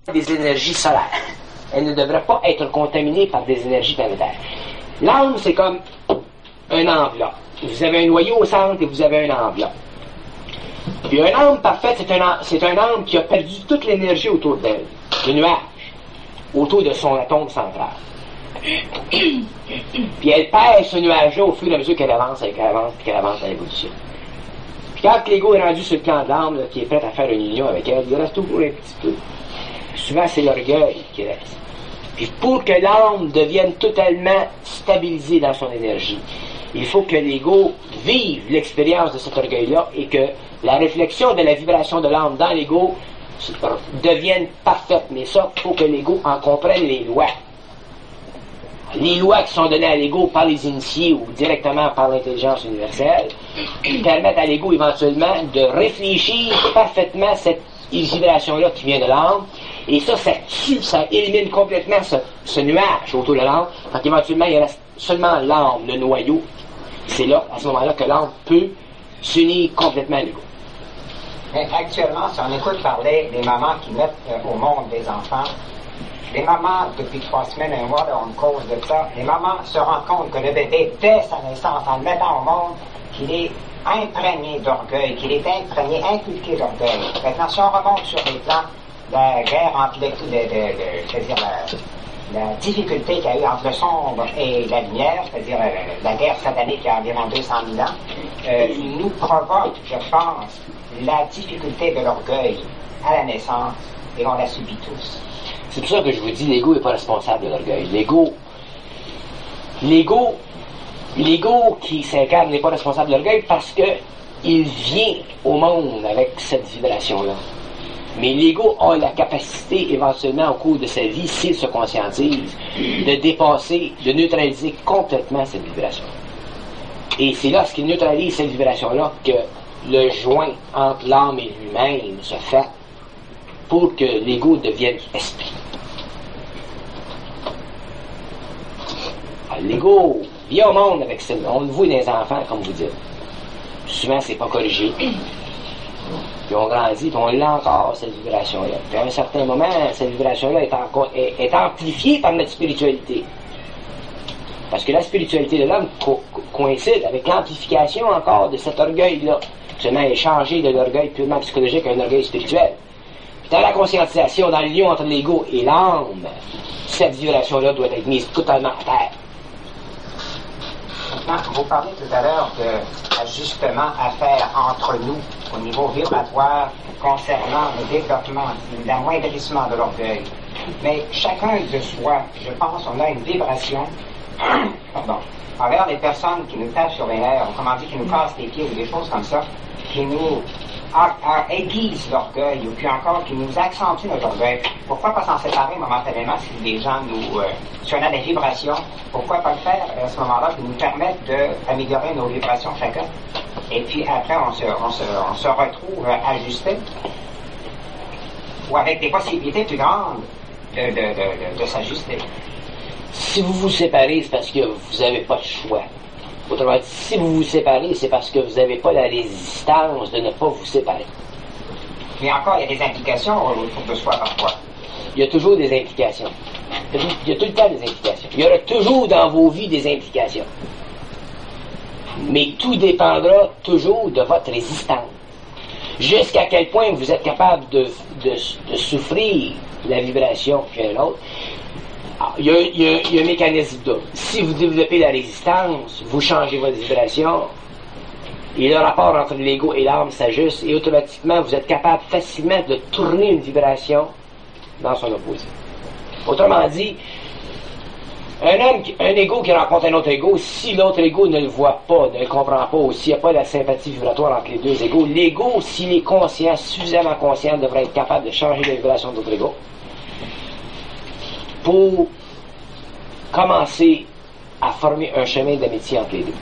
des énergies solaires. Elle ne devrait pas être contaminée par des énergies planétaires. L'âme, c'est comme un enveloppe. Vous avez un noyau au centre et vous avez une enveloppe. Puis une âme parfaite, c'est un âme qui a perdu toute l'énergie autour d'elle, le nuage, autour de son atome central. Puis elle perd ce nuage-là au fur et à mesure qu'elle avance dans l'évolution. Puis quand l'ego est rendu sur le plan de l'âme, là, qui est prêt à faire une union avec elle, il reste toujours un petit peu. Souvent, c'est l'orgueil qui reste. Puis pour que l'âme devienne totalement stabilisée dans son énergie, il faut que l'ego vive l'expérience de cet orgueil-là et que la réflexion de la vibration de l'âme dans l'ego devienne parfaite. Mais ça, il faut que l'ego en comprenne les lois. Les lois qui sont données à l'ego par les initiés ou directement par l'intelligence universelle permettent à l'ego éventuellement de réfléchir parfaitement cette vibration-là qui vient de l'âme. Et ça tue, ça élimine complètement ce nuage autour de l'âme. Donc éventuellement, il reste seulement l'âme, le noyau. C'est là, à ce moment-là, que l'âme peut s'unir complètement à l'ego. Mais actuellement, si on écoute parler des mamans qui mettent au monde des enfants, les mamans, depuis 3 semaines, 1 mois, on cause de ça, les mamans se rendent compte que le bébé, dès sa naissance, en le mettant au monde, qu'il est imprégné d'orgueil, qu'il est imprégné, inculqué d'orgueil. Maintenant, si on remonte sur les plans, la guerre entre la difficulté qu'il y a eu entre le sombre et la lumière, c'est-à-dire la guerre satanique il y a environ 200 000 ans, nous provoque, je pense, la difficulté de l'orgueil à la naissance, et on la subit tous. C'est pour ça que je vous dis, l'ego n'est pas responsable de l'orgueil. L'ego qui s'incarne n'est pas responsable de l'orgueil parce que il vient au monde avec cette vibration-là. Mais l'ego a la capacité, éventuellement, au cours de sa vie, s'il se conscientise, de dépasser, de neutraliser complètement cette vibration. Et c'est lorsqu'il neutralise cette vibration-là que le joint entre l'âme et lui-même se fait pour que l'ego devienne esprit. Alors, l'ego vient au monde avec ça. On le voit dans les enfants, comme vous dites. Souvent, c'est pas corrigé. Puis on grandit, puis on l'a encore, cette vibration-là. Puis à un certain moment, cette vibration-là est amplifiée par notre spiritualité. Parce que la spiritualité de l'homme coïncide avec l'amplification encore de cet orgueil-là. Seulement, elle est changée de l'orgueil purement psychologique à un orgueil spirituel. Puis dans la conscientisation, dans le lien entre l'ego et l'âme, cette vibration-là doit être mise totalement à terre. Vous parlez tout à l'heure d'ajustement à faire entre nous au niveau vibratoire concernant le développement, l'amoindrissement de l'orgueil. Mais chacun de soi, je pense, on a une vibration envers les personnes qui nous tapent sur les nerfs, comment dire, qui nous cassent les pieds ou des choses comme ça, qui nous aiguisent l'orgueil ou puis encore qui nous accentuent notre orgueil. Pourquoi pas s'en séparer momentanément si les gens si on a des vibrations, pourquoi pas le faire à ce moment-là qui nous permettent d'améliorer nos vibrations chacun? Et puis après on se retrouve ajusté ou avec des possibilités plus grandes de s'ajuster. Si vous vous séparez, c'est parce que vous n'avez pas de choix. Autrement dit, si vous vous séparez, c'est parce que vous n'avez pas la résistance de ne pas vous séparer. Mais encore, il y a des implications autour de soi parfois. Il y a toujours des implications. Il y a tout le temps des implications. Il y aura toujours dans vos vies des implications. Mais tout dépendra toujours de votre résistance. Jusqu'à quel point vous êtes capable de souffrir la vibration qu'un autre. Il y a un mécanisme là. Si vous développez la résistance, vous changez votre vibration, et le rapport entre l'ego et l'âme s'ajuste, et automatiquement, vous êtes capable facilement de tourner une vibration dans son opposé. Autrement dit, un ego qui rencontre un autre ego, si l'autre ego ne le voit pas, ne le comprend pas, ou s'il n'y a pas la sympathie vibratoire entre les deux égos, l'ego, s'il est conscient, suffisamment conscient, devrait être capable de changer la vibration de l'autre ego pour commencer à former un chemin d'amitié entre les deux.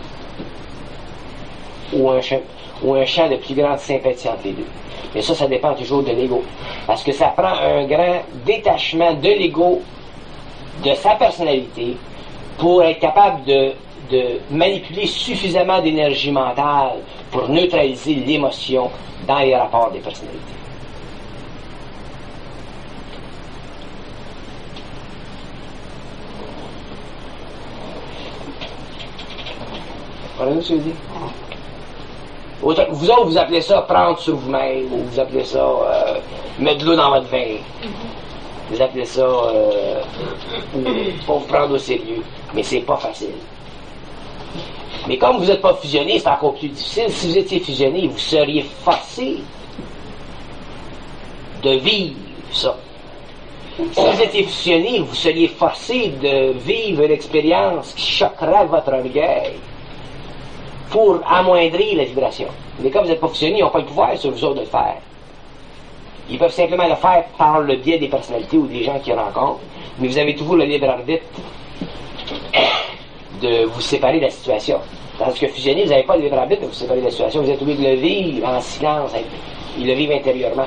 Ou un champ de plus grande sympathie entre les deux. Mais ça dépend toujours de l'ego. Parce que ça prend un grand détachement de l'ego, de sa personnalité, pour être capable de manipuler suffisamment d'énergie mentale pour neutraliser l'émotion dans les rapports des personnalités. comprenez ce que je dis? Vous autres, vous appelez ça prendre sur vous-même, ou vous appelez ça mettre de l'eau dans votre vin. Vous appelez ça pour vous prendre au sérieux. Mais c'est pas facile. Mais comme vous n'êtes pas fusionné, c'est encore plus difficile. Si vous étiez fusionné, vous seriez forcé de vivre ça. Si vous étiez fusionné, vous seriez forcé de vivre une expérience qui choquerait votre orgueil pour amoindrir la vibration. Mais comme vous n'êtes pas fusionné, ils n'ont pas le pouvoir sur vous autres de le faire. Ils peuvent simplement le faire par le biais des personnalités ou des gens qu'ils rencontrent, mais vous avez toujours le libre arbitre de vous séparer de la situation. Tandis que fusionner, vous n'avez pas le libre arbitre de vous séparer de la situation, vous êtes obligé de le vivre en silence, ils le vivent intérieurement.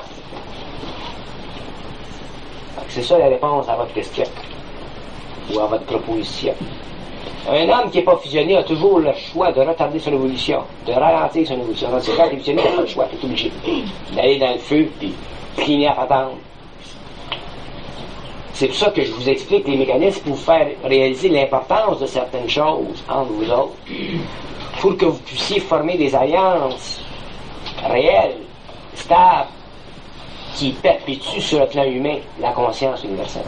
C'est ça la réponse à votre question, ou à votre proposition. Un homme qui n'est pas fusionné a toujours le choix de retarder son évolution, de ralentir son évolution. Dans ce cas, il est fusionné, il n'a pas le choix, il est obligé d'aller dans le feu, puis cliner à patente. C'est pour ça que je vous explique les mécanismes pour vous faire réaliser l'importance de certaines choses entre vous autres, pour que vous puissiez former des alliances réelles, stables, qui perpétuent sur le plan humain la conscience universelle.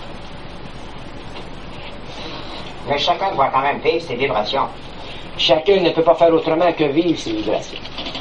Mais chacun doit quand même vivre ses vibrations. Chacun ne peut pas faire autrement que vivre ses vibrations.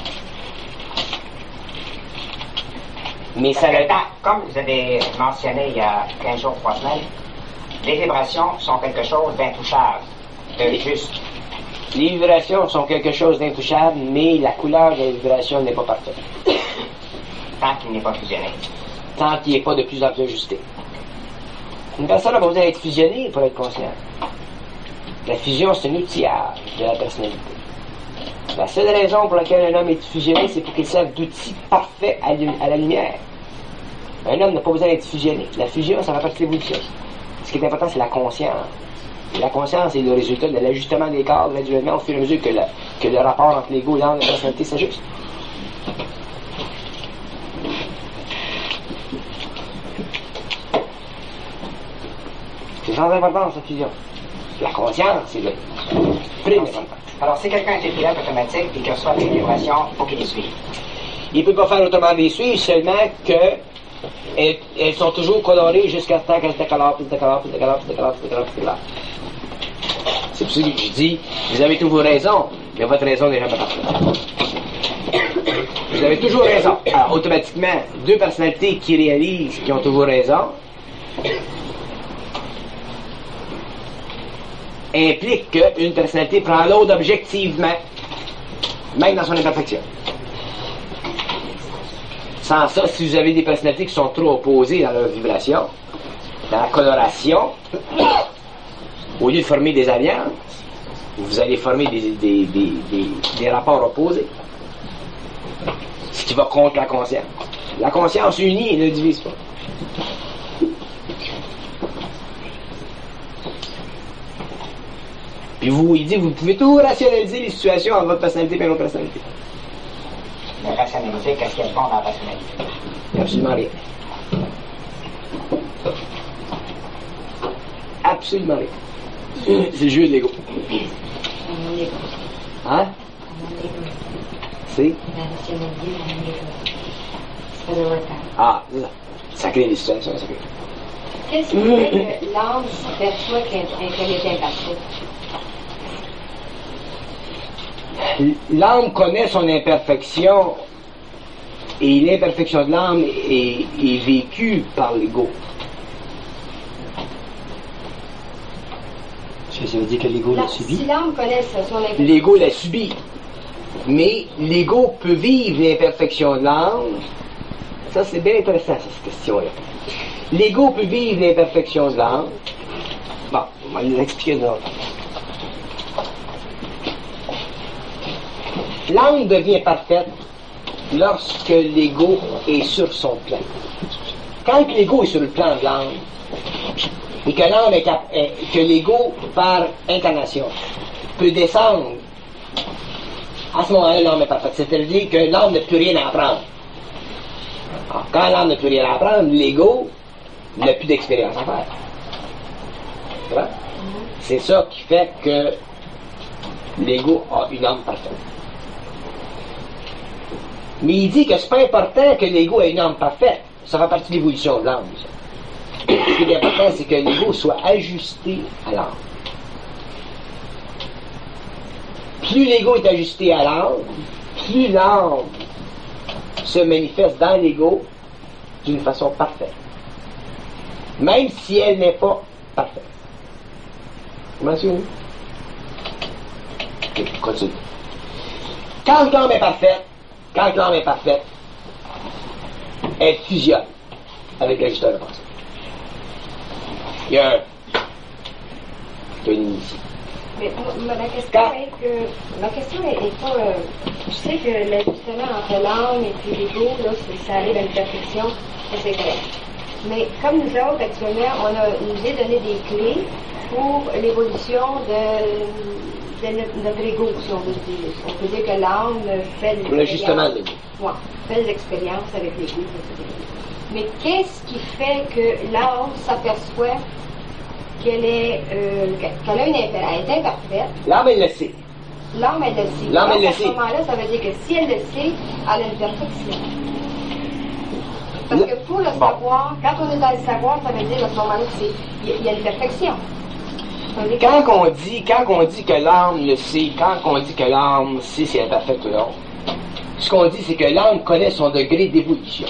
Mais ça comme vous avez mentionné il y a 15 jours, 3 semaines, les vibrations sont quelque chose d'intouchable, de juste. Les vibrations sont quelque chose d'intouchable, mais la couleur des vibrations n'est pas parfaite. Tant qu'il n'est pas fusionné. Tant qu'il n'est pas de plus en plus ajusté. Une personne n'a pas besoin d'être fusionnée pour être consciente. La fusion, c'est un outillage de la personnalité. La seule raison pour laquelle un homme est fusionné, c'est pour qu'il serve d'outil parfait à la lumière. Un homme n'a pas besoin d'être fusionné. La fusion, ça fait partie de l'évolution. Ce qui est important, c'est la conscience. Et la conscience est le résultat de l'ajustement des corps graduellement au fur et à mesure que le rapport entre l'ego et l'âme et la personnalité s'ajuste. C'est sans importance, la fusion. La conscience, c'est le prime important. Alors, si quelqu'un est pilote automatique et qu'il reçoit des vibrations, il faut qu'il les suive. Il ne peut pas faire autrement de les suivre, seulement qu'elles sont toujours colorées jusqu'à ce temps qu'elles se décolorent, puis se décolorent, puis se décolorent, puis se décolorent, puis se décolorent, puis se décolorent. C'est pour ça que je dis, vous avez toujours raison, mais votre raison n'est jamais parfaite. Vous avez toujours raison. Alors, automatiquement, deux personnalités qui réalisent qu'ils ont toujours raison implique qu'une personnalité prend l'autre objectivement, même dans son imperfection. Sans ça, si vous avez des personnalités qui sont trop opposées dans leur vibration, dans la coloration, au lieu de former des alliances, vous allez former des rapports opposés. Ce qui va contre la conscience. La conscience unie ne divise pas. Puis il dit, vous pouvez tout rationaliser les situations entre votre personnalité et notre personnalité. La rationalité, qu'est-ce qu'elle font dans la personnalité? Absolument rien. Absolument rien. C'est le jeu de l'ego. Hein? C'est? Ah, c'est ça. Ça crée des situations, ça crée. Qu'est-ce qui fait que l'âme perçoit qu'elle est imparfaite? L'âme connaît son imperfection et l'imperfection de l'âme est vécue par l'ego. Ça veut dire que l'ego l'a subi? Si l'âme connaît son imperfection... L'ego l'a subi. Mais l'ego peut vivre l'imperfection de l'âme. Ça, c'est bien intéressant, cette question-là. L'ego peut vivre l'imperfection de l'âme. Bon, on va l'expliquer de l'autre. L'âme devient parfaite lorsque l'ego est sur son plan. Quand l'ego est sur le plan de l'âme, et que l'âme que l'ego, par incarnation, peut descendre, à ce moment-là, l'âme est parfaite. C'est-à-dire que l'âme n'a plus rien à apprendre. Alors, quand l'âme n'a plus rien à apprendre, l'ego n'a plus d'expérience à faire. C'est ça qui fait que l'ego a une âme parfaite. Mais il dit que c'est pas important que l'ego ait une âme parfaite. Ça fait partie de l'évolution de l'âme. Ce qui est important, c'est que l'ego soit ajusté à l'âme. Plus l'ego est ajusté à l'âme, plus l'âme se manifeste dans l'ego d'une façon parfaite. Même si elle n'est pas parfaite. Comment c'est? Ok, continue. Quand l'âme est parfaite, elle fusionne avec l'ajusteur de pensée. Il y a un ici. Mais ma question est pas... je sais que l'ajustement entre l'âme et puis l'ego, là, ça arrive à une perfection, ça c'est correct. Mais comme nous autres, actuellement, nous est donné des clés pour l'évolution de notre ego, si on veut dire. On peut dire que l'âme fait pour l'ajustement de l'ego. Ouais, fait des expériences avec l'ego. Mais qu'est-ce qui fait que l'âme s'aperçoit qu'elle est imparfaite? L'âme, elle le sait. L'âme, elle le sait. L'âme, elle le à sait. ce moment-là, ça veut dire que si elle le sait, elle a une perfection. Parce que pour le savoir, quand on est dans le savoir, ça veut dire à ce moment-là qu'il y a une perfection. Quand on dit que l'âme le sait, quand on dit que l'âme sait si elle est parfaite ou non, ce qu'on dit, c'est que l'âme connaît son degré d'évolution.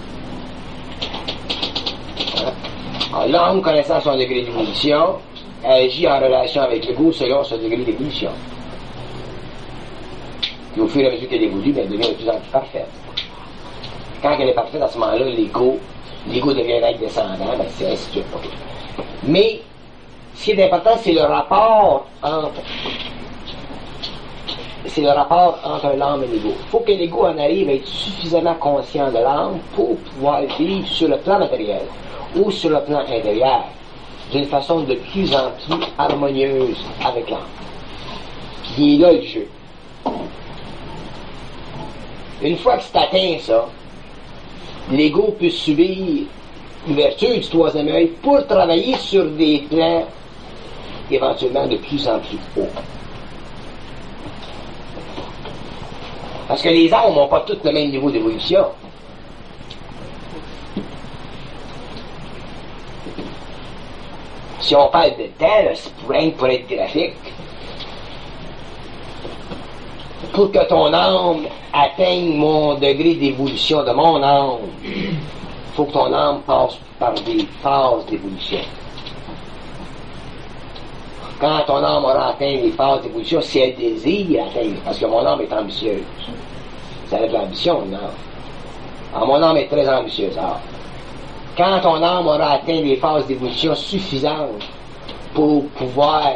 Alors, l'âme connaissant son degré d'évolution, agit en relation avec l'ego selon son degré d'évolution. Puis au fur et à mesure qu'elle évolue, elle devient de plus en plus parfaite. Quand elle est parfaite, à ce moment-là, l'ego devient un être descendant, c'est ainsi de suite. Mais, ce qui est important, c'est le rapport entre l'âme et l'ego. Il faut que l'ego en arrive à être suffisamment conscient de l'âme pour pouvoir vivre sur le plan matériel ou sur le plan intérieur d'une façon de plus en plus harmonieuse avec l'âme. Il est là le jeu. Une fois que c'est atteint ça, l'ego peut subir l'ouverture du troisième œil pour travailler sur des plans éventuellement de plus en plus hauts. Parce que les âmes n'ont pas toutes le même niveau d'évolution. Si on parle de temps, là, c'est pour être graphique. Pour que ton âme atteigne mon degré d'évolution de mon âme, il faut que ton âme passe par des phases d'évolution. Quand ton âme aura atteint les phases d'évolution, si elle désire atteindre, parce que mon âme est ambitieuse, ça a de l'ambition, une âme. Alors, mon âme est très ambitieuse. Alors, quand ton âme aura atteint les phases d'évolution suffisantes pour pouvoir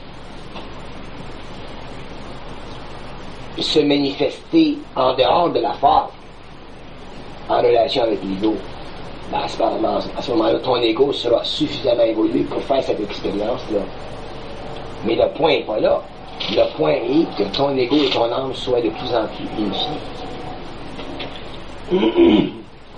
se manifester en dehors de la forme, en relation avec l'ego, à ce moment-là, ton ego sera suffisamment évolué pour faire cette expérience-là. Mais le point n'est pas là. Le point est que ton ego et ton âme soient de plus en plus unifiés.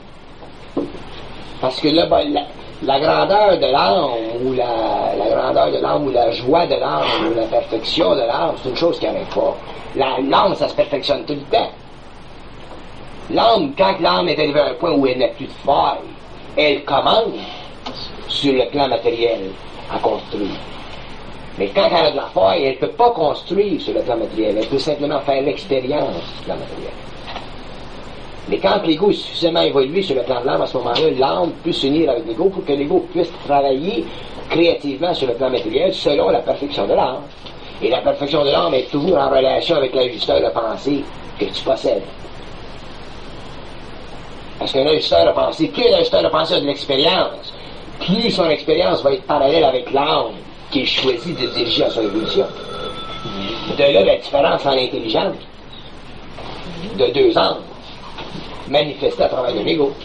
Parce que là, la grandeur de l'âme, ou la grandeur de l'âme, ou la joie de l'âme, ou la perfection de l'âme, c'est une chose qui n'arrête pas. L'âme, ça se perfectionne tout le temps. L'âme, quand l'âme est arrivée à un point où elle n'a plus de faille, elle commence sur le plan matériel à construire. Mais quand elle a de la faille, elle ne peut pas construire sur le plan matériel. Elle peut simplement faire l'expérience du plan matériel. Mais quand l'ego est suffisamment évolué sur le plan de l'âme, à ce moment-là, l'âme peut s'unir avec l'ego pour que l'ego puisse travailler créativement sur le plan matériel selon la perfection de l'âme. Et la perfection de l'âme est toujours en relation avec l'ajusteur de pensée que tu possèdes. Parce qu'un ajusteur de pensée, plus l'ajusteur de pensée a de l'expérience, plus son expérience va être parallèle avec l'âme qu'il choisit de diriger à son évolution. De là, la différence en l'intelligence de deux âmes manifestée à travers de l'ego.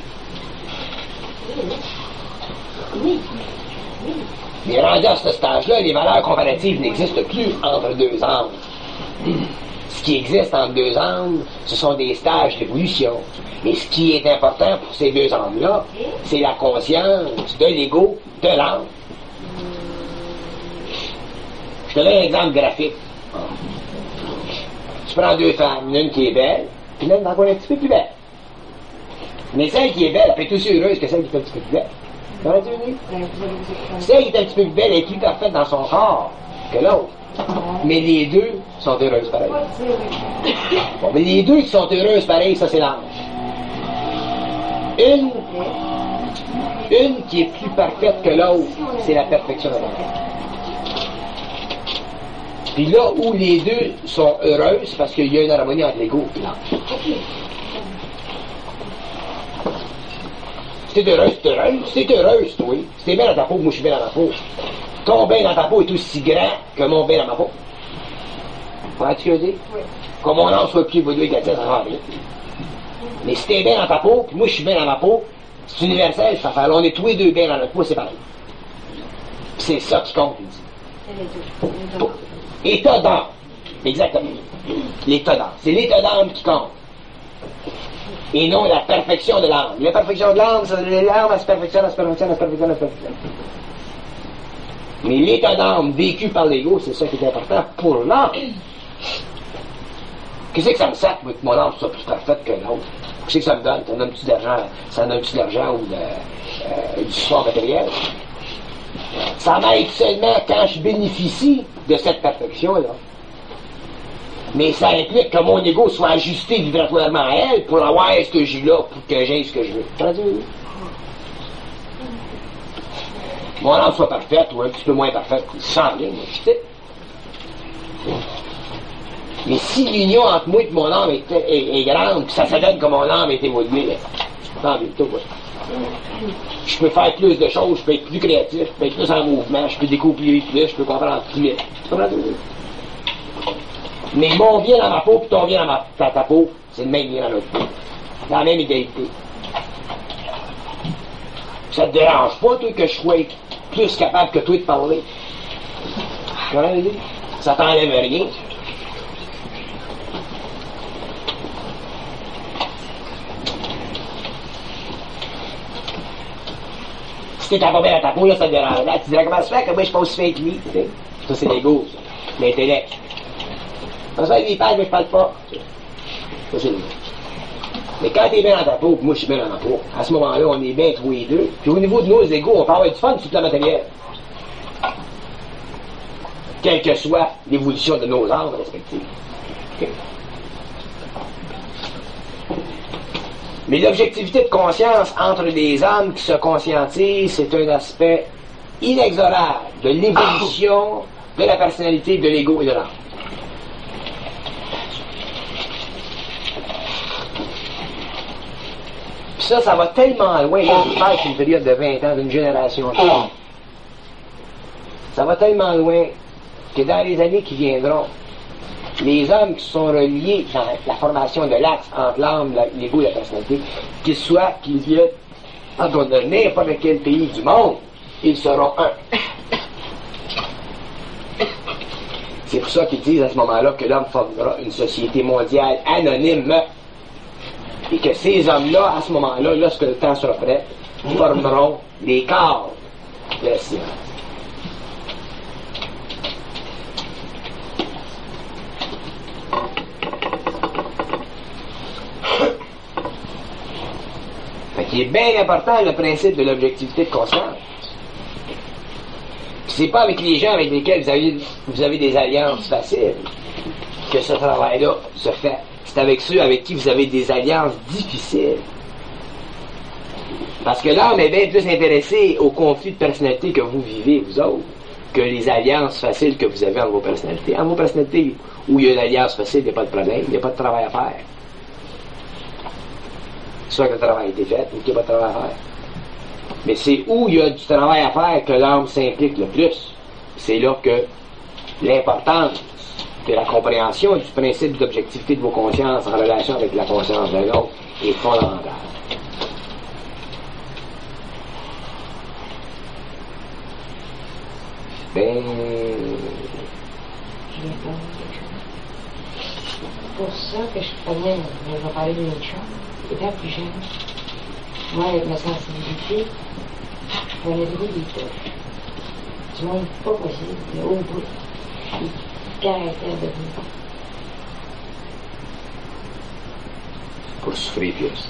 Mais rendu à ce stage-là, les valeurs comparatives n'existent plus entre deux âmes. Ce qui existe entre deux âmes, ce sont des stages d'évolution. Et ce qui est important pour ces deux âmes-là, c'est la conscience de l'ego, de l'âme. Je te donne un exemple graphique. Tu prends deux femmes, une qui est belle, puis l'autre encore un petit peu plus belle. Mais celle qui est belle, elle est aussi heureuse que celle qui est un petit peu plus belle. Celle qui est un petit peu plus belle est plus parfaite dans son corps que l'autre. Mais les deux sont heureuses pareil. Bon, mais les deux qui sont heureuses pareil, ça c'est l'ange. Une qui est plus parfaite que l'autre, c'est la perfection de l'ange. Puis là où les deux sont heureux, c'est parce qu'il y a une harmonie entre l'ego et l'ange. Si t'es heureuse, t'es heureuse. Si t'es heureuse, toi. Si t'es bien dans ta peau, moi je suis bien dans ma peau. Ton bien dans ta peau est aussi grand que mon bien dans ma peau. Vois-tu ce que je veux dire? Oui. Comme mon âme soit plus évolué qu'à ça va rien. Mais si t'es bien dans ta peau, puis moi je suis bien dans ma peau, c'est universel, ça fait. On est tous les deux bien dans notre peau, c'est pareil. C'est ça qui compte, il dit. État d'âme. Exactement. L'état d'âme. C'est l'état d'âme qui compte. Et non la perfection de l'âme. La perfection de l'âme, c'est l'âme, elle se perfectionne, elle se perfectionne, elle se perfectionne, elle se perfectionne. Mais l'état d'âme vécu par l'ego, c'est ça qui est important pour l'âme. Qu'est-ce que ça me sert que mon âme soit plus parfaite que l'autre? Qu'est-ce que ça me donne? Ça me donne-tu d'argent? Ça me donne-tu d'argent ou du support matériel? Ça m'aide seulement quand je bénéficie de cette perfection-là. Mais ça implique que mon ego soit ajusté vibratoirement à elle pour avoir ce que j'ai là, pour que j'aie ce que je veux. Mon âme soit parfaite ou un petit peu moins parfaite, sans rien, je sais. Mais si l'union entre moi et mon âme est grande, puis ça donne que mon âme est évoluée, tant mieux, tout, ouais. Je peux faire plus de choses, je peux être plus créatif, je peux être plus en mouvement, je peux découvrir plus, je peux comprendre plus vite. Mais mon bien dans ma peau et ton bien dans ta peau, c'est le même bien dans notre peau. Dans la même égalité. Ça te dérange pas, toi, que je sois plus capable que toi de parler? Comment dire? Ça t'enlève rien. Si t'es pas bien dans ta peau, là, ça te dérange. Là, tu dirais comment ça se fait que moi je pense fait que lui, tu sais? Ça, c'est l'ego, ça. L'intellect. Ça se fait qu'il parle, mais je parle pas. Ça, c'est l'ego. Mais quand t'es bien dans ta peau, puis moi je suis bien dans ma peau, à ce moment-là, on est bien tous les deux. Puis au niveau de nos égos, on peut avoir du fun sur le plan matériel. Quelle que soit l'évolution de nos âmes respectives. Okay. Mais l'objectivité de conscience entre des âmes qui se conscientisent, c'est un aspect inexorable de l'évolution de la personnalité, de l'ego et de l'âme. Ça va tellement loin, là, je parle d'une période de 20 ans, d'une génération. Ça va tellement loin que dans les années qui viendront, les hommes qui sont reliés dans la formation de l'axe entre l'âme, l'ego et la personnalité, qu'ils viennent entre n'importe quel pays du monde, ils seront un. C'est pour ça qu'ils disent à ce moment-là que l'homme formera une société mondiale anonyme. Et que ces hommes-là, à ce moment-là, lorsque le temps sera prêt, formeront les corps de la science. Fait qu'il est bien important le principe de l'objectivité de conscience. C'est pas avec les gens avec lesquels vous avez des alliances faciles que ce travail-là se fait. C'est avec ceux avec qui vous avez des alliances difficiles. Parce que l'âme est bien plus intéressée au conflit de personnalité que vous vivez, vous autres, que les alliances faciles que vous avez entre vos personnalités. Entre vos personnalités où il y a une alliance facile, il n'y a pas de problème, il n'y a pas de travail à faire. Soit que le travail a été fait ou qu'il n'y a pas de travail à faire. Mais c'est où il y a du travail à faire que l'âme s'implique le plus. C'est là que l'importance de la compréhension du principe d'objectivité de vos consciences en relation avec la conscience de l'autre est fondamentale. Ben... C'est pour ça que je prenais, je vais parler d'une chose, étant plus jeune, moi avec ma sensibilité, je prenais beaucoup des touches. Du monde pas possible, mais au bout. caractère de vie. Pour souffrir plus.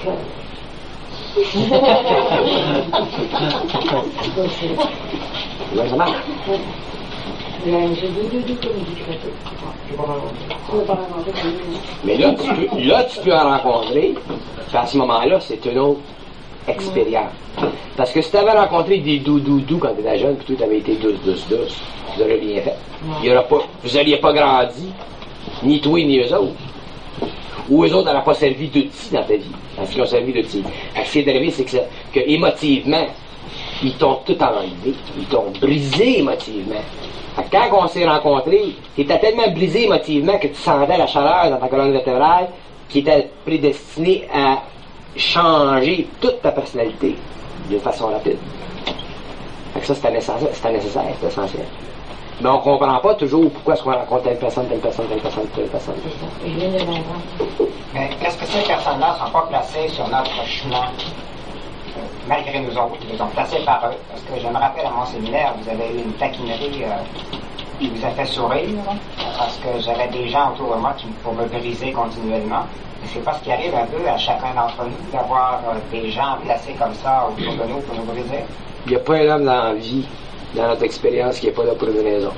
Là, ça marche. J'ai deux comme il dit Créteau. Je ne pas rencontrer. Tu ne l'as pas rencontré comme lui, Mais là, tu peux en rencontrer. Puis à ce moment-là, c'est une autre expérience. Parce que si tu avais rencontré des doux quand tu étais jeune, puis toi, tu avais été douce, vous n'auriez rien fait. Vous n'auriez pas grandi, ni toi, ni eux autres. Ou eux autres n'auraient pas servi d'outils dans ta vie. Parce qu'ils ont servi d'outils. Ce qui est arrivé, c'est que émotivement, ils t'ont tout enlevé. Ils t'ont brisé émotivement. Quand on s'est rencontrés, tu étais tellement brisé émotivement que tu sentais la chaleur dans ta colonne vertébrale qui était prédestinée à changer toute ta personnalité d'une façon rapide. Fait que ça, c'était nécessaire, c'était essentiel. Mais on ne comprend pas toujours pourquoi est-ce qu'on rencontre telle personne. C'est ça. Je viens de l'entendre. Mais est-ce que ces personnes-là ne sont pas placées sur notre chemin, malgré nous autres? Ils sont placés par eux. Parce que je me rappelle à mon séminaire, vous avez eu une taquinerie qui vous a fait sourire, parce que j'avais des gens autour de moi pour me briser continuellement. Et c'est pas ce qui arrive un peu à chacun d'entre nous, d'avoir des gens placés comme ça autour de nous pour nous briser. Il n'y a pas un homme dans la vie, dans notre expérience, qui n'est pas là pour une raison.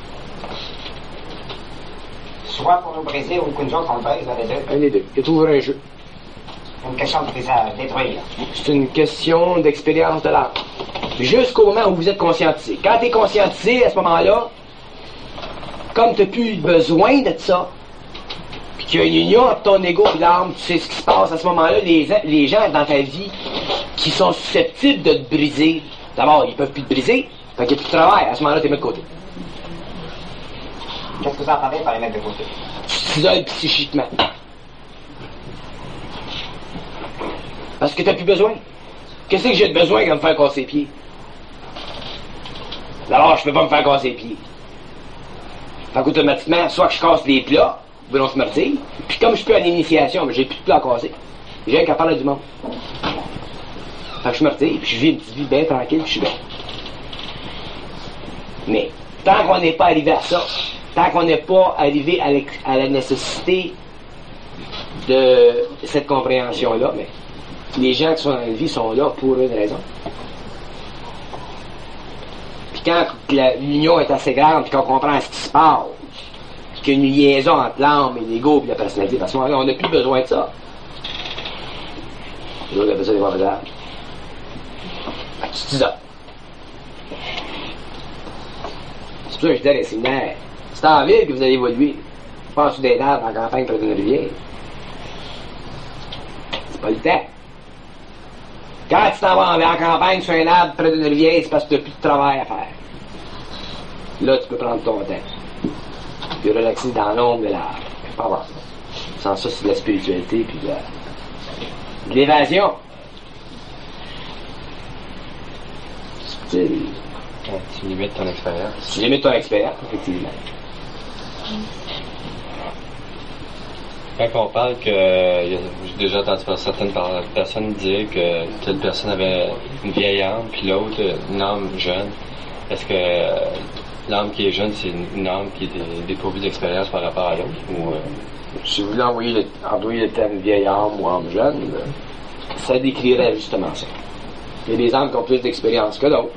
Soit pour nous briser ou que nous autres on le brise, les deux. Un des deux. Il y a toujours un jeu. Une question de brisage, détruire. C'est une question d'expérience de l'âme. Jusqu'au moment où vous êtes conscientisé. Quand tu es conscientisé, à ce moment-là, comme tu n'as plus besoin de ça, puis qu'il y a une union entre ton ego et l'âme, tu sais ce qui se passe à ce moment-là, les gens dans ta vie qui sont susceptibles de te briser, d'abord, ils ne peuvent plus te briser, fait qu'il n'y a plus de travail, à ce moment-là, tu es mis de côté. Qu'est-ce que vous entendez par les mettre de côté? Tu t'isoles psychiquement. Parce que tu n'as plus besoin. Qu'est-ce que j'ai de besoin de me faire casser les pieds? Alors, je ne peux pas me faire casser les pieds. Fait qu'automatiquement, soit que je casse les plats, ou non se meurtille, puis comme je peux à l'initiation, mais j'ai plus de plats à casser. J'ai rien qu'à parler du monde. Fait que je meurtille, puis je vis une petite vie bien tranquille, puis je suis bien. Mais, tant qu'on n'est pas arrivé à ça, tant qu'on n'est pas arrivé à la nécessité de cette compréhension-là, mais les gens qui sont dans la vie sont là pour une raison. Puis quand l'union est assez grande, puis qu'on comprend ce qui se passe, puis qu'il y a une liaison entre l'âme et l'ego et la personnalité, parce qu'on n'a plus besoin de ça. L'autre appelle ça des mauvais âges. Fait que tu dis ça. C'est pour ça que je disais à les séminaires, c'est en ville que vous allez évoluer. Pas sur des arbres en campagne près d'une rivière. C'est pas le temps. Quand tu t'en vas en campagne sur un arbre près d'une rivière, c'est parce que tu n'as plus de travail à faire. Là, tu peux prendre ton temps. Puis relaxer dans l'ombre de l'arbre. Pas voir. Sans ça, c'est de la spiritualité puis de l'évasion. C'est Tu limites ton expérience. Tu limites ton expérience, effectivement. Quand on parle que, j'ai déjà entendu par certaines personnes dire que telle personne avait une vieille âme, puis l'autre une âme jeune, est-ce que l'âme qui est jeune, c'est une âme qui est dépourvue d'expérience par rapport à l'autre? Ou, Si vous voulez envoyer le terme vieille âme ou âme jeune, ça décrirait justement ça. Il y a des âmes qui ont plus d'expérience que d'autres.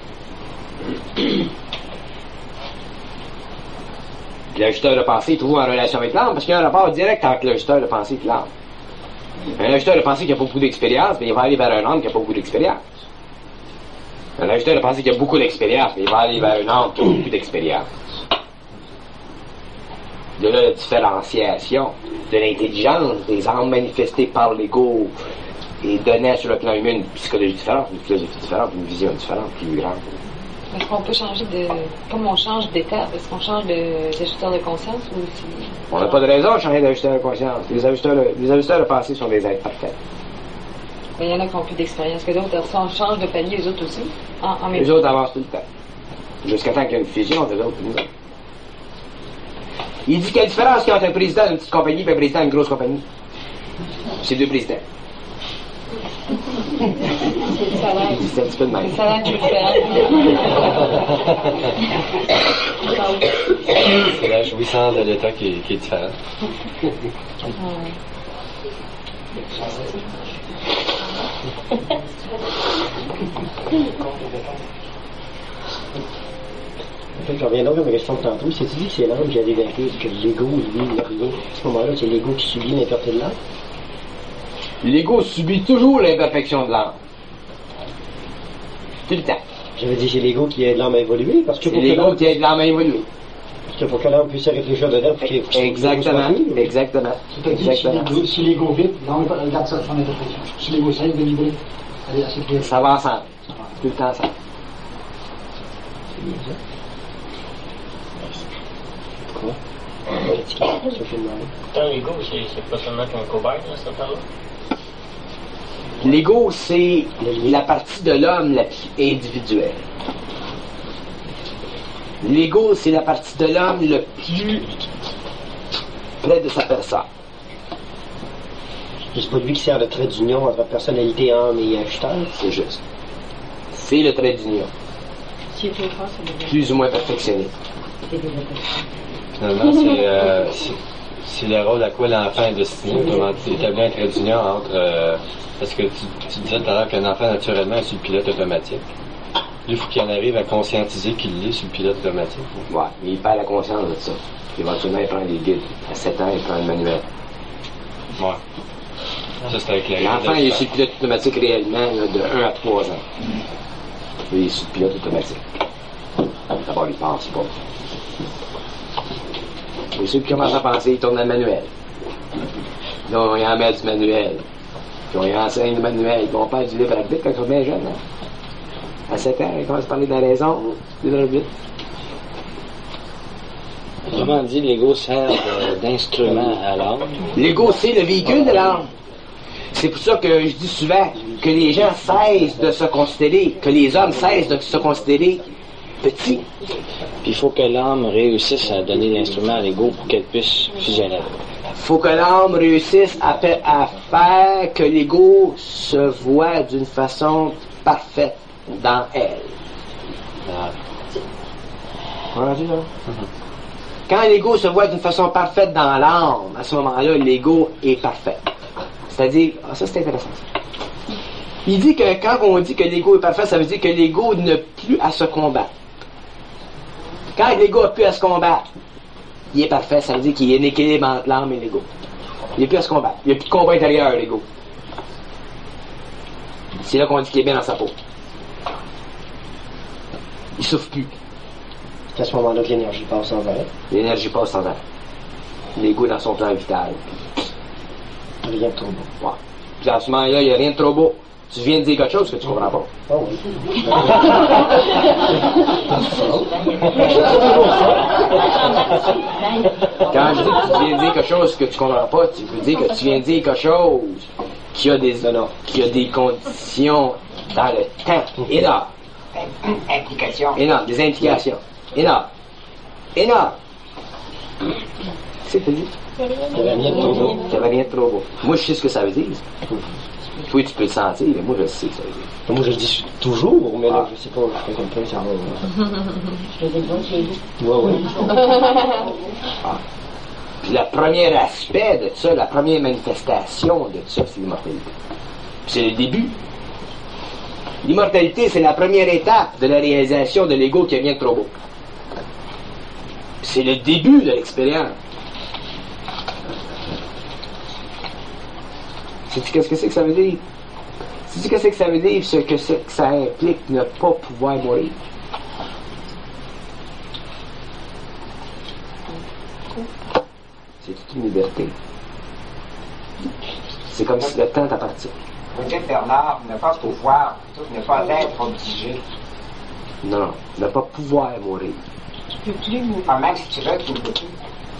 L'ajusteur de pensée est toujours en relation avec l'âme parce qu'il y a un rapport direct entre l'ajusteur de pensée et l'âme. Un ajusteur de pensée qui n'a pas beaucoup d'expérience, mais il va aller vers un âme qui n'a pas beaucoup d'expérience. Un ajusteur de pensée qui a beaucoup d'expérience, mais il va aller vers un âme qui a beaucoup d'expérience. De là la différenciation de l'intelligence des âmes manifestées par l'ego et donnant sur le plan humain une psychologie différente, une philosophie différente, une vision différente, plus grande. Est-ce qu'on peut changer de... Comme on change d'état, est-ce qu'on change d'ajusteur de conscience ou si... On n'a pas de raison de changer d'ajusteur de conscience. Les ajusteurs de pensée sont des êtres parfaits. Mais il y en a qui ont plus d'expérience que d'autres. Si on change de palier, les autres aussi, en même Les autres avancent tout le temps. Jusqu'à temps qu'il y ait une fusion des autres et nous autres. Il dit qu'il y a une différence entre un président d'une petite compagnie et un président d'une grosse compagnie. C'est deux présidents. C'est le salaire. C'est un petit peu de même. Le salaire culturel. C'est la jouissance de l'État qui est différente. En fait, je reviens donc à ma question de tantôt. Si tu dis que c'est l'âme qui a dévaincu, que l'ego, lui, il n'a rien, à ce moment-là, c'est l'ego qui subit l'impureté de l'âme? L'ego subit toujours l'imperfection de l'âme. Tout le temps. J'avais dit c'est l'ego qui aide l'âme à évoluer, parce que C'est pour que l'ego l'âme, qui aide l'âme à évoluer. parce que pour que l'âme puisse réfléchir dedans, faut qu'il Exactement. Exactement. C'est-à-dire Exactement. si l'ego vite, l'âme garde son interprétation. Si l'ego cesse de vibrer, elle est assez claire. Ça va ensemble. Tout le temps ensemble. Quoi? Tant l'ego, c'est pas seulement qu'un cobaye dans cette affaire-là. L'ego, c'est la partie de l'homme la plus individuelle. L'ego, c'est la partie de l'homme le plus près de sa personne. C'est pas lui qui sert de trait d'union entre personnalité, âme et acheteur. C'est juste. C'est le trait d'union. Si tu le fais, c'est le Plus ou moins perfectionné. Finalement, c'est le rôle à quoi l'enfant est destiné. Comment établir un trait d'union entre... parce que tu disais tout à l'heure qu'un enfant, naturellement, est sur le pilote automatique. Lui, il faut qu'il en arrive à conscientiser qu'il est sur le pilote automatique. Ouais, mais il perd la conscience de ça. Éventuellement, il prend des guides. À 7 ans, il prend le manuel. Ouais. Ça, c'est avec L'enfant, il est sur le pilote automatique réellement là, de 1 à 3 ans. Il est sur le pilote automatique. D'abord, il pense pas. Et ceux qui commencent à penser, ils tournent dans le manuel. Là, ils en mettent du manuel. Puis on y enseigne le manuel. Puis on parle du livre arbitre quand on est bien jeune. Hein? À 7 ans, ils commencent à parler de la raison, du livre arbitre. Autrement dit, l'ego sert d'instrument à l'âme. L'ego, c'est le véhicule de l'âme. C'est pour ça que je dis souvent que les gens cessent de se considérer, que les hommes cessent de se considérer petits. Puis il faut que l'âme réussisse à donner l'instrument à l'ego pour qu'elle puisse fusionner avec. Faut que l'âme réussisse à faire que l'ego se voit d'une façon parfaite dans elle. Entendu, là? Quand l'ego se voit d'une façon parfaite dans l'âme, à ce moment-là, l'ego est parfait. C'est-à-dire, ça c'est intéressant. Il dit que quand on dit que l'ego est parfait, ça veut dire que l'ego n'a plus à se combattre. Quand l'ego n'a plus à se combattre, il est parfait, ça veut dire qu'il y a un équilibre entre l'âme et l'ego. Il n'est plus à se combattre. Il n'y a plus de combat intérieur, l'ego. C'est là qu'on dit qu'il est bien dans sa peau. Il souffre plus. C'est à ce moment-là que l'énergie passe sans arrêt. L'énergie passe sans arrêt. L'ego dans son plan vital. Rien de trop beau. Ouais. Puis à ce moment-là, il n'y a rien de trop beau. Tu viens de dire quelque chose que tu comprends pas. Oh oui. Quand je dis que tu viens de dire quelque chose que tu comprends pas, tu veux dire que tu viens de dire quelque chose qui a des conditions dans le temps énormes. Implication. Énorme, des implications. Énorme. Énorme. C'est dit. Il n'y avait rien de trop beau. Il n'y avait rien de trop beau. Moi, je sais ce que ça veut dire. Toi, tu peux le sentir, mais moi, je sais ce que ça veut dire. Moi, je le dis toujours, mais là, je sais pas, je fais comme ça va. Je fais des bons chéris. Ouais. Ah. Puis le premier aspect de ça, la première manifestation de ça, c'est l'immortalité. Puis c'est le début. L'immortalité, c'est la première étape de la réalisation de l'ego qui vient de trop beau. Puis c'est le début de l'expérience. Sais-tu qu'est-ce que c'est que ça veut dire? Sais-tu qu'est-ce que ça veut dire, ce que ça implique ne pas pouvoir mourir? C'est toute une liberté. C'est comme si le temps t'appartient. Vous dites, Bernard, ne pas pouvoir, plutôt que ne pas être obligé. Non, ne pas pouvoir mourir. Tu peux plus mourir. Même si tu veux, tu ne peux plus.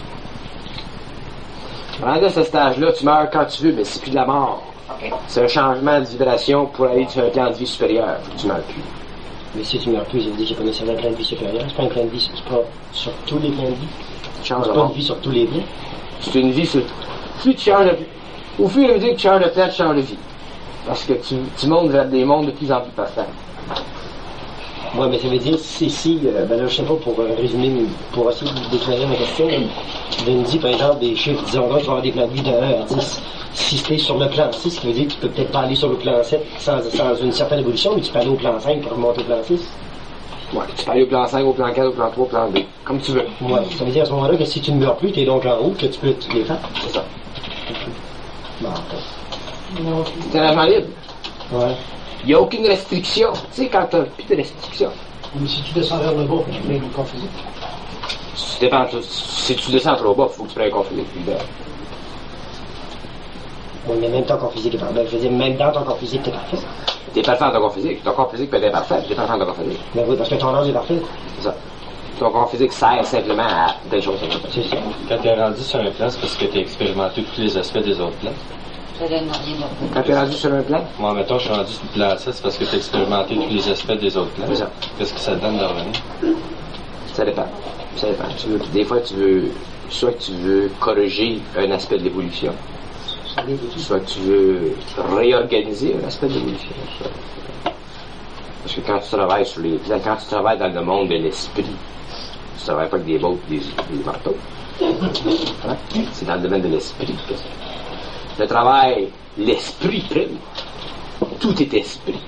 Rendu à ce stage-là, tu meurs quand tu veux, mais c'est plus de la mort. OK. C'est un changement de vibration pour aller sur un plan de vie supérieur. Faut que tu meurs plus. Mais si tu meurs plus, ça veut dire qu'il n'y a pas nécessairement un plan de vie supérieur. C'est pas un plan de vie, c'est pas sur tous les plans de vie. Tu changes C'est de pas mort. une vie sur tous les plans. C'est une vie sur... Plus tu changes de... Au fur et à mesure que tu changes de plan, tu changes de vie. Parce que tu montes vers des mondes de plus en plus parfaits. Ouais, mais ça veut dire, si ben là, je sais pas, pour résumer, pour essayer d'éclairer ma question, tu me dis, par exemple, des chiffres, disons là, tu vas avoir des plans de vie de 1 à 10. Si c'était sur le plan 6, ce qui veut dire que tu peux peut-être pas aller sur le plan 7 sans une certaine évolution, mais tu peux aller au plan 5 pour remonter au plan 6. Ouais, tu peux aller au plan 5, au plan 4, au plan 3, au plan 2, comme tu veux. Ouais, ça veut dire à ce moment-là que si tu ne meurs plus, tu es donc en haut, que tu peux les faire. C'est ça. Bon, C'est un agent libre. ouais. Il n'y a aucune restriction. Tu sais, quand tu n'as plus de restriction, Mais si tu descends vers le bas, tu mets le corps physique. ça dépend. Si tu descends trop bas, il faut que tu prennes un corps physique. Oui, mais même ton corps physique est parfait. Je veux dire, même dans ton corps physique, t'es parfait. T'es parfait dans ton corps physique. Ton corps physique peut être imparfait, t'es parfait dans ton corps physique. Ben oui, parce que ton âge est parfait. C'est ça. Ton corps physique sert simplement à telle chose. C'est ça. Quand tu es rendu sur un plan, c'est parce que tu as expérimenté tous les aspects des autres plans. Ça donne rien de Quand tu es rendu sur un plan, Moi, mettons, je suis rendu sur le plan 7, c'est parce que tu as expérimenté tous les aspects des autres plans. C'est ça. Qu'est-ce que ça te donne de revenir? ça dépend. Ça dépend. Des fois, soit tu veux corriger un aspect de l'évolution, soit tu veux réorganiser un aspect de l'évolution. Parce que quand tu travailles sur les plans, quand tu travailles dans le monde de l'esprit, tu travailles pas avec des bottes, des marteaux. Hein? C'est dans le domaine de l'esprit. Le travail, l'esprit prime. Tout est esprit.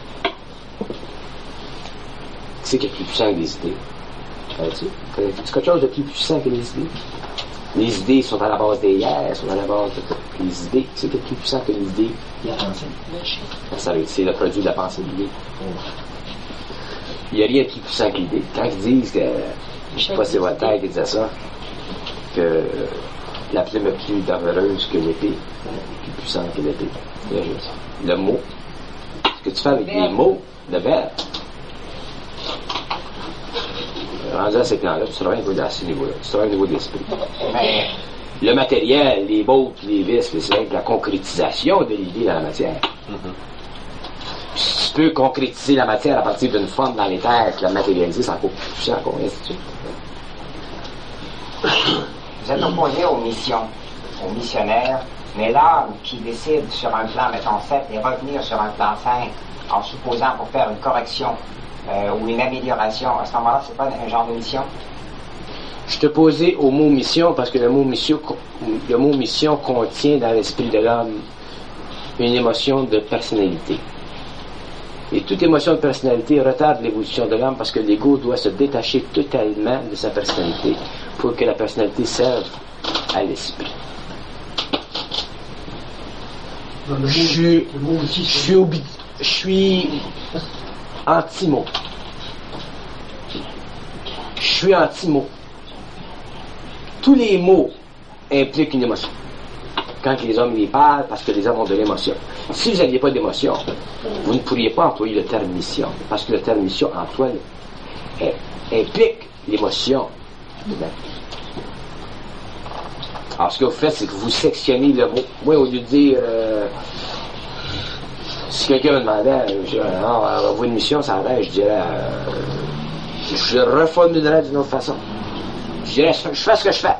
C'est qu'il y a plus puissant que les idées. Connais-tu quelque chose de plus puissant que les idées? Les idées sont à la base des hier, sont à la base de tout. Les idées, c'est plus puissant que les idées. La pensée. C'est le produit de la pensée de l'idée. Il n'y a rien de plus puissant que l'idée. Quand ils disent que, je sais pas si c'est votre tête qui disait ça, que la plume est plus dangereuse que l'épée, plus puissante que l'épée. Le mot, ce que tu fais avec des mots, le verbe, rendu à ces plans-là, tu travailles à ce niveau-là, tu travailles au niveau de l'esprit. Mais Le matériel, les bottes, les vis, c'est la concrétisation de l'idée dans la matière. Si tu peux concrétiser la matière à partir d'une forme dans les terres, la matérialiser, c'est encore plus puissant, encore ainsi de suite. vous êtes opposé aux missions, aux missionnaires, mais l'âme qui décide sur un plan, mettons 7, et revenir sur un plan 5, en supposant pour faire une correction ou une amélioration, à ce moment-là, c'est pas un genre de mission? Je te posais au mot mission parce que le mot mission contient dans l'esprit de l'homme une émotion de personnalité. Et toute émotion de personnalité retarde l'évolution de l'homme parce que l'ego doit se détacher totalement de sa personnalité pour que la personnalité serve à l'esprit. Je suis anti-mot. Je suis anti-mot. Tous les mots impliquent une émotion. Quand les hommes les parlent, parce que les hommes ont de l'émotion. Si vous n'aviez pas d'émotion, vous ne pourriez pas employer le terme mission, parce que le terme mission, Antoine, implique l'émotion. Alors, ce que vous faites, c'est que vous sectionnez le mot. Moi, au lieu de dire, si quelqu'un me demandait, avoir une mission, ça va, je dirais, je le reformulerais d'une autre façon. Je dirais, je fais ce que je fais.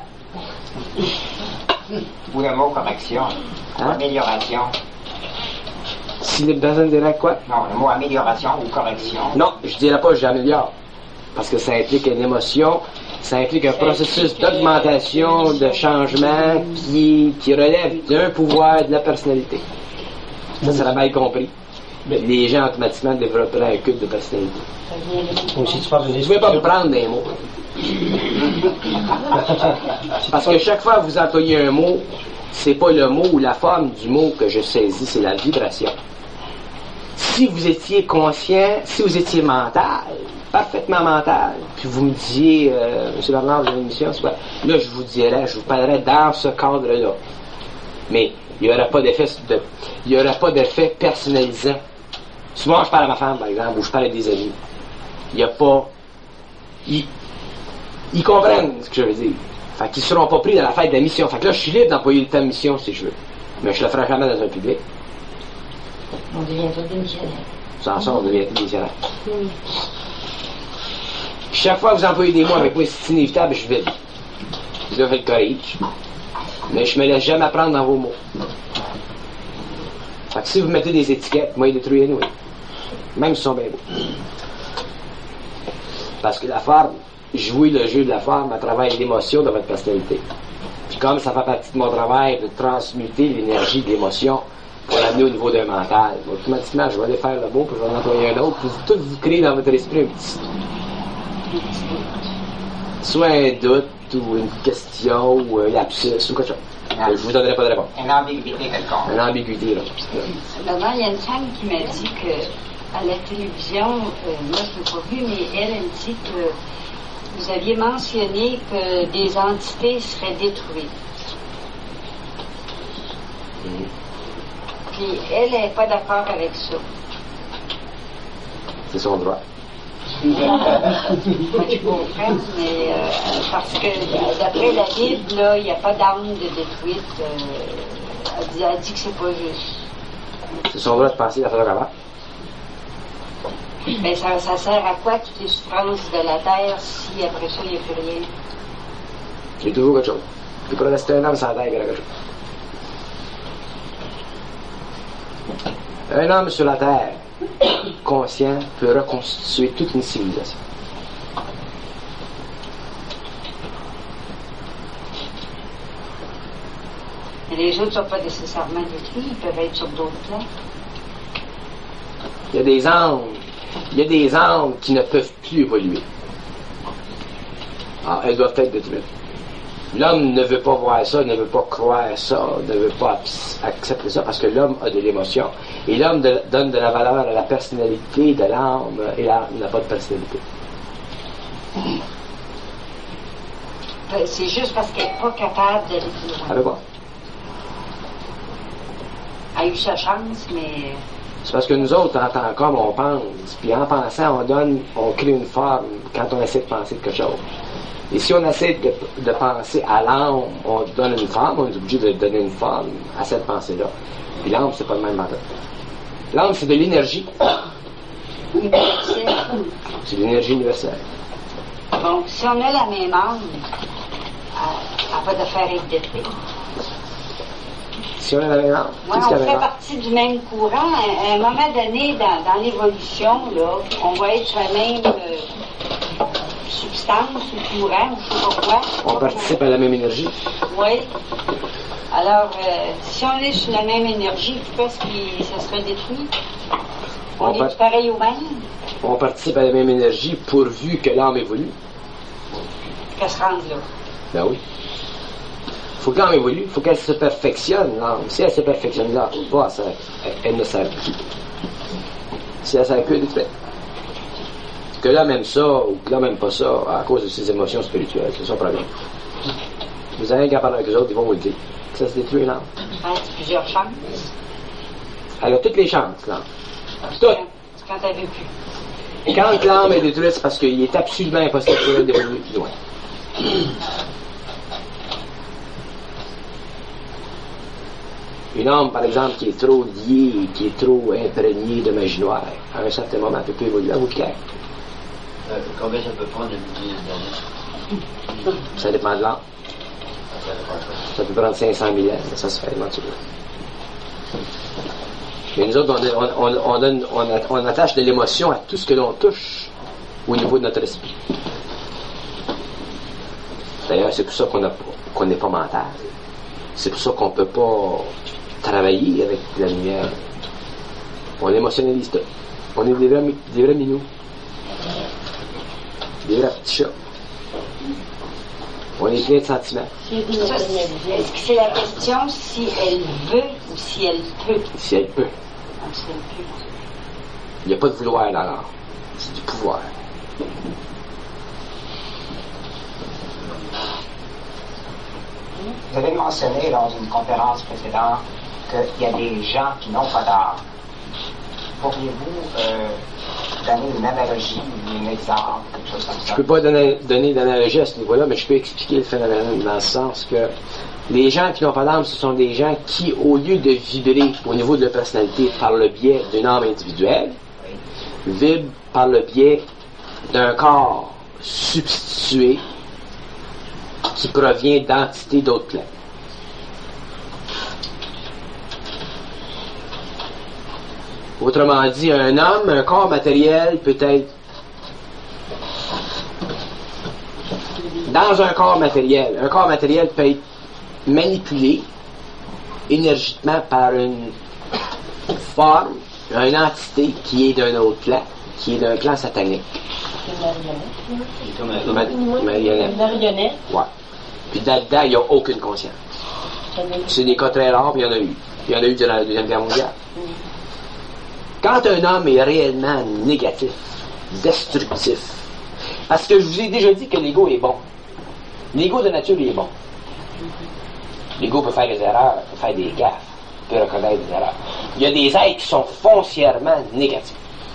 Ou le mot correction, ou amélioration. Si les personnes diraient quoi? Non, le mot amélioration ou correction. Non, je dirais pas j'améliore. Parce que ça implique une émotion, ça implique un processus d'augmentation, de changement qui relève d'un pouvoir de la personnalité. Ça serait mal compris. Les gens automatiquement développeraient un culte de personnalité. Donc, si tu parles de Vous ne pouvez pas me prendre des mots. Parce que chaque fois que vous employez un mot, c'est pas le mot ou la forme du mot que je saisis, c'est la vibration. Si vous étiez conscient, si vous étiez mental, parfaitement mental, puis vous me disiez, M. Bernard, j'ai une émission, c'est quoi? Là, je vous dirais, je vous parlerais dans ce cadre-là. Mais il n'y aurait pas d'effet personnalisant. Souvent, je parle à ma femme, par exemple, ou je parle à des amis. Il n'y a pas... Ils comprennent ce que je veux dire. Fait qu'ils ne seront pas pris dans la fête de la mission. Fait que là, je suis libre d'employer le terme mission si je veux. Mais je le ferai jamais dans un public. On devient tous des missionnaires. Sans ça, on devient tous des missionnaires. Chaque fois que vous employez des mots avec moi, c'est inévitable, je vide. Vous avez le courage. Mais je me laisse jamais prendre dans vos mots. Fait Fait que si vous mettez des étiquettes, moi, ils détruisent nous. Même s'ils sont bien beaux. Parce que la forme, jouer le jeu de la forme à travers l'émotion de votre personnalité. Puis comme ça fait partie de mon travail de transmuter l'énergie de l'émotion pour l'amener au niveau d'un mental, automatiquement, je vais aller faire le beau, puis je vais en employer un autre, puis tout vous créez dans votre esprit un petit soit un doute, ou une question, ou un lapsus, ou quelque chose. Je vous donnerai pas de réponse. Une ambiguïté quelconque. Une ambiguïté, là. Maman, il y a une femme qui m'a dit que à la télévision, moi je l'ai pas vu, mais elle dit que vous aviez mentionné que des entités seraient détruites. Puis elle n'est pas d'accord avec ça. C'est son droit. Moi, je comprends, mais parce que d'après la Bible, là, il n'y a pas d'âme de détruite. Elle dit que c'est pas juste. C'est son droit de penser la façon qu'elle va. Mais ça sert à quoi toutes les souffrances de la terre si après ça, il n'y a plus rien? Il y a toujours quelque chose. Il pourrait rester un homme sans terre, il y a quelque chose. Un homme sur la terre, conscient, peut reconstituer toute une civilisation. Et les autres ne sont pas nécessairement détruits, ils peuvent être sur d'autres plans. Il y a des âmes qui ne peuvent plus évoluer. Alors, elles doivent être détruites. L'homme ne veut pas voir ça, ne veut pas croire ça, ne veut pas accepter ça parce que l'homme a de l'émotion. Et l'homme donne de la valeur à la personnalité de l'âme et l'âme n'a pas de personnalité. C'est juste parce qu'elle n'est pas capable d'aller plus loin. Elle veut pas. Elle a eu sa chance, mais... C'est parce que nous autres, en tant qu'hommes, on pense, puis en pensant, on crée une forme quand on essaie de penser de quelque chose. Et si on essaie de penser à l'âme, on donne une forme, on est obligé de donner une forme à cette pensée-là. Puis l'âme, c'est pas le même mental. L'âme, c'est de l'énergie. Universelle. C'est de l'énergie universelle. Donc, si on a la même âme, elle n'a pas d'affaire à être détruite. Si on a la même âme, Ouais, on fait partie du même courant. À un moment donné, dans l'évolution, là, on va être sur la même substance ou courant, ou je sais pas quoi. On participe à la même énergie. Oui. Alors, si on est sur la même énergie, pourquoi est-ce que ça serait détruit? On est pareil au même? On participe à la même énergie pourvu que l'âme évolue. Qu'elle se rende là. Ben oui. Il faut que l'âme évolue, il faut qu'elle se perfectionne, l'âme. Si elle se perfectionne là, elle ne sert plus. Si elle sert que de fait. Que l'homme aime ça ou que l'homme n'aime pas ça à cause de ses émotions spirituelles, c'est son problème. Vous avez qu'à parler avec eux autres, ils vont vous le dire. Que ça se détruit l'âme. Elle a plusieurs chances. Elle a toutes les chances, l'âme. Toutes. Quand elle veut plus. Quand l'âme est détruite, c'est parce qu'il est absolument impossible pour elle d'évoluer plus loin. Une âme, par exemple, qui est trop liée, qui est trop imprégnée de magie noire, à un certain moment, elle ne peut plus évoluer. À vous de cœur. Combien ça peut prendre une vie d'année? Ça dépend de l'âme. Ça peut prendre 500 000 ans, mais ça se fait éventuellement. Mais nous autres, on attache de l'émotion à tout ce que l'on touche au niveau de notre esprit. D'ailleurs, c'est pour ça qu'on n'est pas mental. C'est pour ça qu'on ne peut pas travailler avec la lumière. On émotionnalise tout. On est des vrais minous. Des vrais petits chats. On est plein de sentiments. Est-ce que c'est la question si elle veut ou si elle peut? Si elle peut. Si elle peut. Il n'y a pas de vouloir dans l'art. C'est du pouvoir. Vous avez mentionné dans une conférence précédente qu'il y a des gens qui n'ont pas d'art. Pourriez-vous donner une analogie, un exemple, quelque chose comme ça? Je ne peux pas donner d'analogie à ce niveau-là, mais je peux expliquer le phénomène dans le sens que les gens qui n'ont pas d'âme, ce sont des gens qui, au lieu de vibrer au niveau de leur personnalité par le biais d'une âme individuelle, vibrent par le biais d'un corps substitué qui provient d'entités d'autres plans. Autrement dit, un homme, un corps matériel peut être dans un corps matériel. Un corps matériel peut être manipulé énergiquement par une forme, une entité qui est d'un autre plan, qui est d'un plan satanique. Une marionnette. Ouais. Puis là-dedans, il n'y a aucune conscience. C'est des cas très rares, puis il y en a eu. Il y en a eu durant la Deuxième Guerre mondiale. Quand un homme est réellement négatif, destructif, parce que je vous ai déjà dit que l'ego est bon. L'ego de nature est bon. L'ego peut faire des erreurs, peut faire des gaffes, peut reconnaître des erreurs. Il y a des êtres qui sont foncièrement négatifs.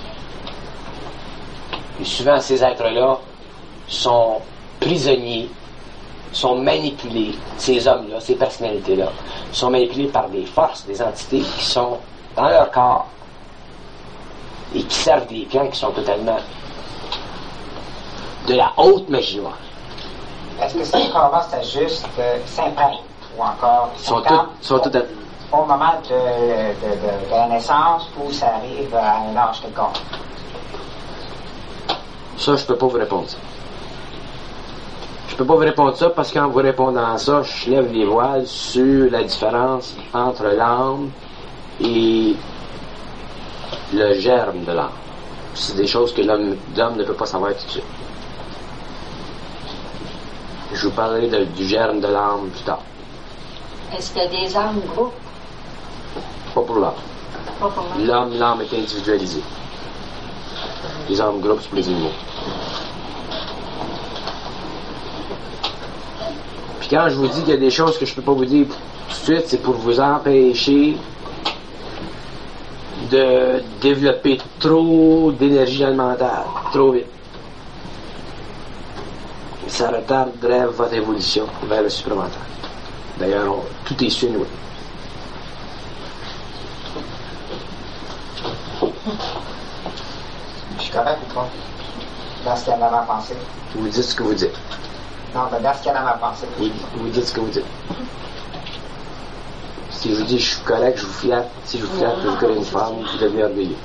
Et souvent, ces êtres-là sont prisonniers, sont manipulés, ces hommes-là, ces personnalités-là, sont manipulés par des forces, des entités qui sont dans leur corps et qui servent des plans qui sont totalement de la haute magie noire. Est-ce que ces corps-là, c'est juste Saint-Prêtre ou encore sont tout au moment de la naissance où ça arrive à un âge quelconque? Ça, je peux pas vous répondre ça. Je peux pas vous répondre ça parce qu'en vous répondant ça, je lève les voiles sur la différence entre l'âme et le germe de l'âme. C'est des choses que l'homme ne peut pas savoir tout de suite. Je vous parlerai du germe de l'âme plus tard. Est-ce qu'il y a des âmes groupes? Pas pour l'âme. Pas pour l'âme. L'âme est individualisée. Les âmes groupes, c'est pour les animaux. Puis quand je vous dis qu'il y a des choses que je peux pas vous dire tout de suite, c'est pour vous empêcher de développer trop d'énergie dans le mental, trop vite. Ça retarderait votre évolution vers le supramental. D'ailleurs, tout est su, nous. Je suis correct ou pas? Dans ce qu'il y a dans ma pensée. Vous dites ce que vous dites. Non, mais dans ce qu'il y a dans ma pensée. Vous dites ce que vous dites. Si je vous dis je suis correct, je vous flatte. Si je vous flatte, vous collez une femme, vous devenez orgueilleux.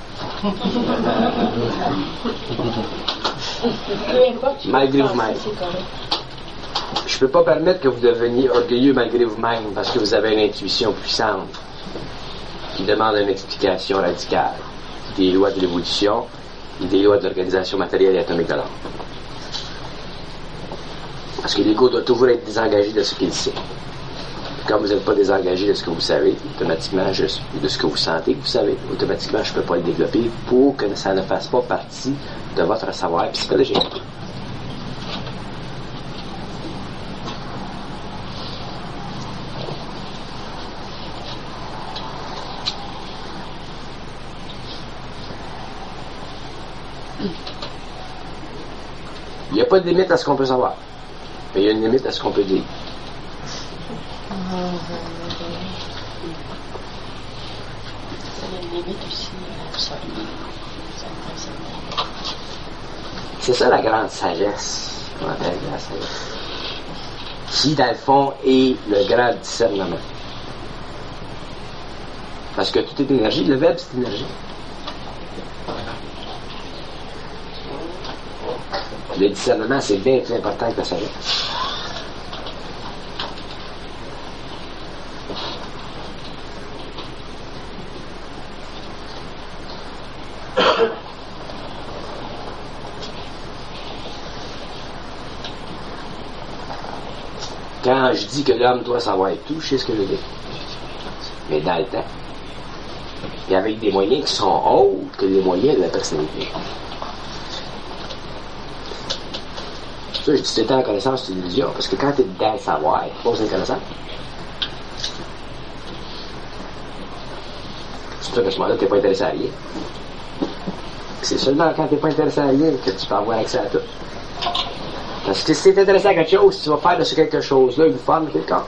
Malgré vous-même. Je ne peux pas permettre que vous deveniez orgueilleux malgré vous-même parce que vous avez une intuition puissante qui demande une explication radicale des lois de l'évolution et des lois de l'organisation matérielle et atomique de l'âme. Parce que l'ego doit toujours être désengagé de ce qu'il sait. Quand vous n'êtes pas désengagé de ce que vous savez, automatiquement, de ce que vous sentez que vous savez, automatiquement, je ne peux pas le développer pour que ça ne fasse pas partie de votre savoir psychologique. Il n'y a pas de limite à ce qu'on peut savoir, mais il y a une limite à ce qu'on peut dire. C'est ça la grande sagesse, qu'on appelle la sagesse, qui dans le fond est le grand discernement. Parce que tout est énergie, le verbe c'est énergie. Le discernement c'est bien plus important que la sagesse. Quand je dis que l'homme doit savoir tout, je sais ce que je veux dire. Mais dans le temps, et avec des moyens qui sont autres que les moyens de la personnalité. Ça, je dis c'est en connaissance, c'est une illusion, parce que quand tu es dans le savoir, tu pas besoin de connaissance. C'est pour ça qu'à ce moment-là, tu n'es pas intéressé à rien. C'est seulement quand tu n'es pas intéressé à rien que tu peux avoir accès à tout. Parce que si tu es intéressé à quelque chose, tu vas faire de ce quelque chose-là une forme de quelqu'un.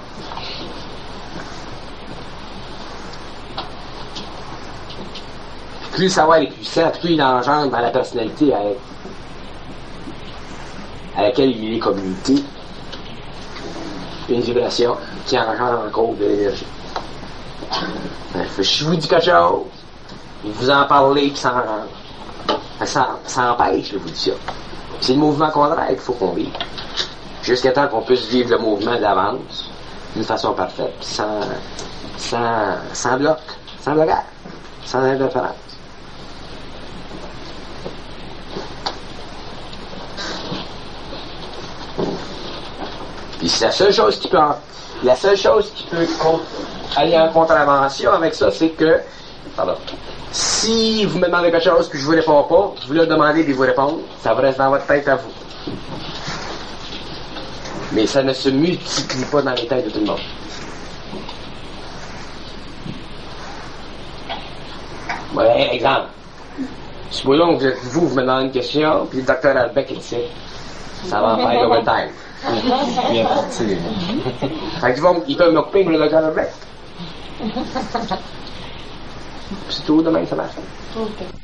Plus le savoir est puissant, plus il engendre dans la personnalité à laquelle il est communiqué une vibration qui engendre encore de l'énergie. Si je vous dis quelque chose, vous en parlez, puis ça empêche l'évolution. C'est le mouvement contraire qu'il faut qu'on vive. Jusqu'à temps qu'on puisse vivre le mouvement d'avance d'une façon parfaite, sans bloc, sans blocage, sans interférence. Puis la seule chose qui peut aller en contravention avec ça, c'est que, si vous me demandez quelque chose que je vous réponds pas, vous le demandez et vous répondre, ça va rester dans votre tête à vous. Mais ça ne se multiplie pas dans les têtes de tout le monde. Voilà, exemple. Supposons que vous me demandez une question, puis le docteur Albec est ici. Ça va en faire overtime. Bien parti. Fait qu'ils peuvent m'occuper avec le docteur Albec. C'est tout, demain ça marche.